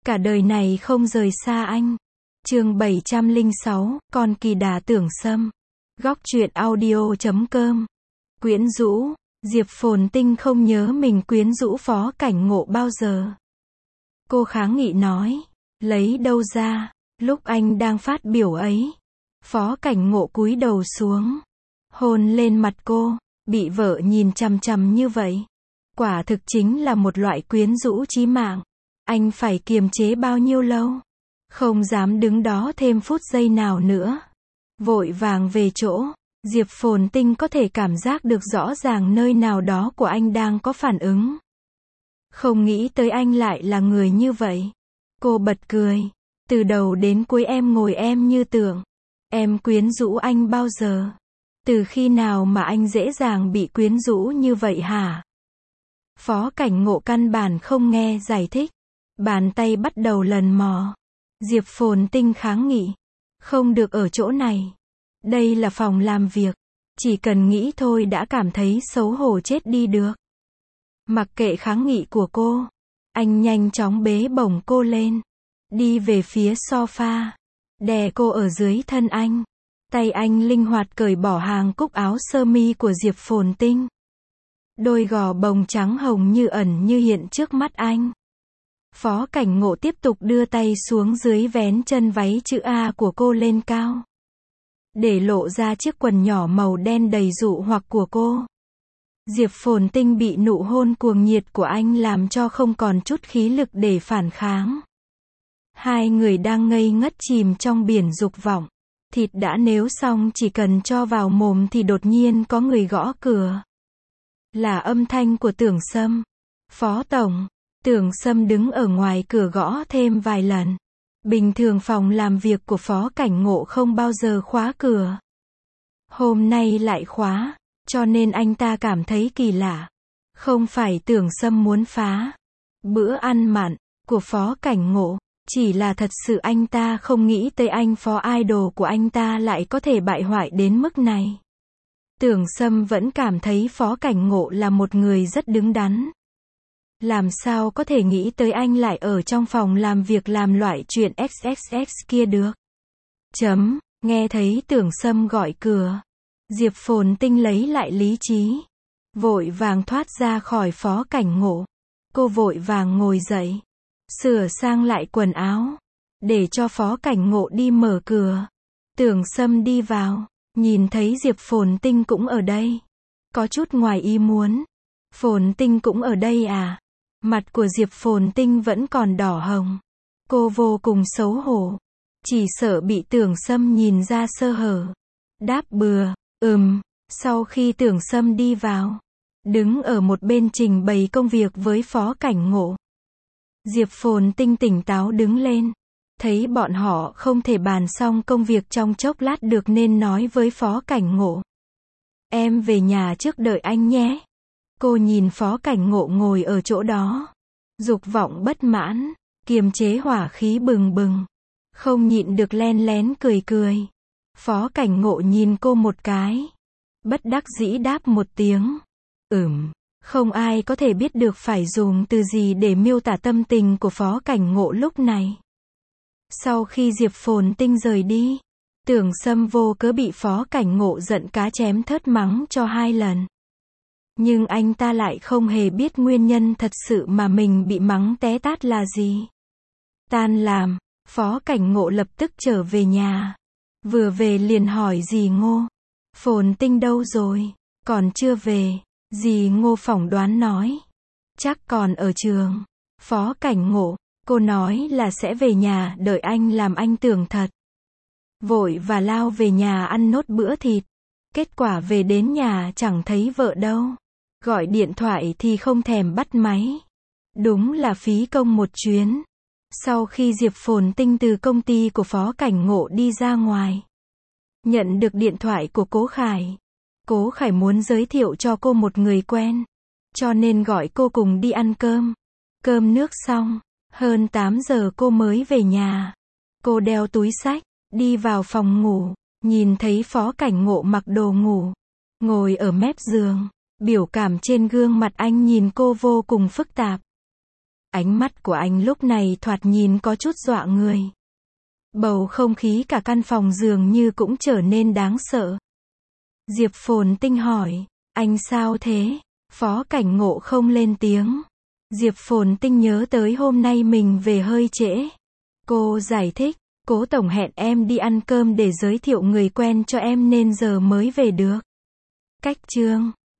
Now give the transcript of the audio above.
Cả đời này không rời xa anh. Chương 706, con kỳ đà tưởng sâm. Góc truyện audio.com. Quyến rũ. Diệp Phồn Tinh không nhớ mình quyến rũ Phó Cảnh Ngộ bao giờ. Cô kháng nghị nói. Lấy đâu ra, lúc anh đang phát biểu ấy. Phó Cảnh Ngộ cúi đầu xuống, hôn lên mặt cô, bị vợ nhìn chằm chằm như vậy. Quả thực chính là một loại quyến rũ chí mạng. Anh phải kiềm chế bao nhiêu lâu? Không dám đứng đó thêm phút giây nào nữa. Vội vàng về chỗ, Diệp Phồn Tinh có thể cảm giác được rõ ràng nơi nào đó của anh đang có phản ứng. Không nghĩ tới anh lại là người như vậy. Cô bật cười. Từ đầu đến cuối em ngồi em như tưởng. Em quyến rũ anh bao giờ? Từ khi nào mà anh dễ dàng bị quyến rũ như vậy hả? Phó Cảnh Ngộ căn bản không nghe giải thích. Bàn tay bắt đầu lần mò. Diệp Phồn Tinh kháng nghị. Không được ở chỗ này. Đây là phòng làm việc. Chỉ cần nghĩ thôi đã cảm thấy xấu hổ chết đi được. Mặc kệ kháng nghị của cô, anh nhanh chóng bế bổng cô lên. Đi về phía sofa. Đè cô ở dưới thân anh. Tay anh linh hoạt cởi bỏ hàng cúc áo sơ mi của Diệp Phồn Tinh. Đôi gò bồng trắng hồng như ẩn như hiện trước mắt anh. Phó Cảnh Ngộ tiếp tục đưa tay xuống dưới vén chân váy chữ A của cô lên cao. Để lộ ra chiếc quần nhỏ màu đen đầy dụ hoặc của cô. Diệp Phồn Tinh bị nụ hôn cuồng nhiệt của anh làm cho không còn chút khí lực để phản kháng. Hai người đang ngây ngất chìm trong biển dục vọng. Thịt đã nếu xong chỉ cần cho vào mồm thì đột nhiên có người gõ cửa. Là âm thanh của Tưởng Sâm. Phó Tổng. Tưởng Sâm đứng ở ngoài cửa gõ thêm vài lần. Bình thường phòng làm việc của Phó Cảnh Ngộ không bao giờ khóa cửa. Hôm nay lại khóa, cho nên anh ta cảm thấy kỳ lạ. Không phải Tưởng Sâm muốn phá bữa ăn mặn của Phó Cảnh Ngộ, chỉ là thật sự anh ta không nghĩ tới anh phó idol của anh ta lại có thể bại hoại đến mức này. Tưởng Sâm vẫn cảm thấy Phó Cảnh Ngộ là một người rất đứng đắn. Làm sao có thể nghĩ tới anh lại ở trong phòng làm việc làm loại chuyện XXX kia được. Nghe thấy Tưởng Sâm gọi cửa. Diệp Phồn Tinh lấy lại lý trí. Vội vàng thoát ra khỏi Phó Cảnh Ngộ. Cô vội vàng ngồi dậy. Sửa sang lại quần áo. Để cho Phó Cảnh Ngộ đi mở cửa. Tưởng Sâm đi vào. Nhìn thấy Diệp Phồn Tinh cũng ở đây. Có chút ngoài ý muốn. Phồn Tinh cũng ở đây à? Mặt của Diệp Phồn Tinh vẫn còn đỏ hồng. Cô vô cùng xấu hổ. Chỉ sợ bị Tưởng Sâm nhìn ra sơ hở. Đáp bừa. Sau khi Tưởng Sâm đi vào. Đứng ở một bên trình bày công việc với Phó Cảnh Ngộ. Diệp Phồn Tinh tỉnh táo đứng lên. Thấy bọn họ không thể bàn xong công việc trong chốc lát được nên nói với Phó Cảnh Ngộ. Em về nhà trước đợi anh nhé. Cô nhìn Phó Cảnh Ngộ ngồi ở chỗ đó. Dục vọng bất mãn, kiềm chế hỏa khí bừng bừng. Không nhịn được len lén cười cười. Phó Cảnh Ngộ nhìn cô một cái. Bất đắc dĩ đáp một tiếng. Không ai có thể biết được phải dùng từ gì để miêu tả tâm tình của Phó Cảnh Ngộ lúc này. Sau khi Diệp Phồn Tinh rời đi, Tưởng Sâm vô cớ bị Phó Cảnh Ngộ giận cá chém thớt mắng cho 2 lần. Nhưng anh ta lại không hề biết nguyên nhân thật sự mà mình bị mắng té tát là gì. Tan làm, Phó Cảnh Ngộ lập tức trở về nhà. Vừa về liền hỏi dì Ngô. Phồn Tinh đâu rồi? Còn chưa về. Dì Ngô phỏng đoán nói. Chắc còn ở trường. Phó Cảnh Ngộ. Cô nói là sẽ về nhà đợi anh làm anh tưởng thật. Vội và lao về nhà ăn nốt bữa thịt. Kết quả về đến nhà chẳng thấy vợ đâu. Gọi điện thoại thì không thèm bắt máy. Đúng là phí công một chuyến. Sau khi Diệp Phồn Tinh từ công ty của Phó Cảnh Ngộ đi ra ngoài. Nhận được điện thoại của Cố Khải. Cố Khải muốn giới thiệu cho cô một người quen. Cho nên gọi cô cùng đi ăn cơm. Cơm nước xong. Hơn 8 giờ cô mới về nhà. Cô đeo túi xách. Đi vào phòng ngủ. Nhìn thấy Phó Cảnh Ngộ mặc đồ ngủ. Ngồi ở mép giường. Biểu cảm trên gương mặt anh nhìn cô vô cùng phức tạp. Ánh mắt của anh lúc này thoạt nhìn có chút dọa người. Bầu không khí cả căn phòng dường như cũng trở nên đáng sợ. Diệp Phồn Tinh hỏi, anh sao thế? Phó Cảnh Ngộ không lên tiếng. Diệp Phồn Tinh nhớ tới hôm nay mình về hơi trễ. Cô giải thích, Cố tổng hẹn em đi ăn cơm để giới thiệu người quen cho em nên giờ mới về được. Cách chương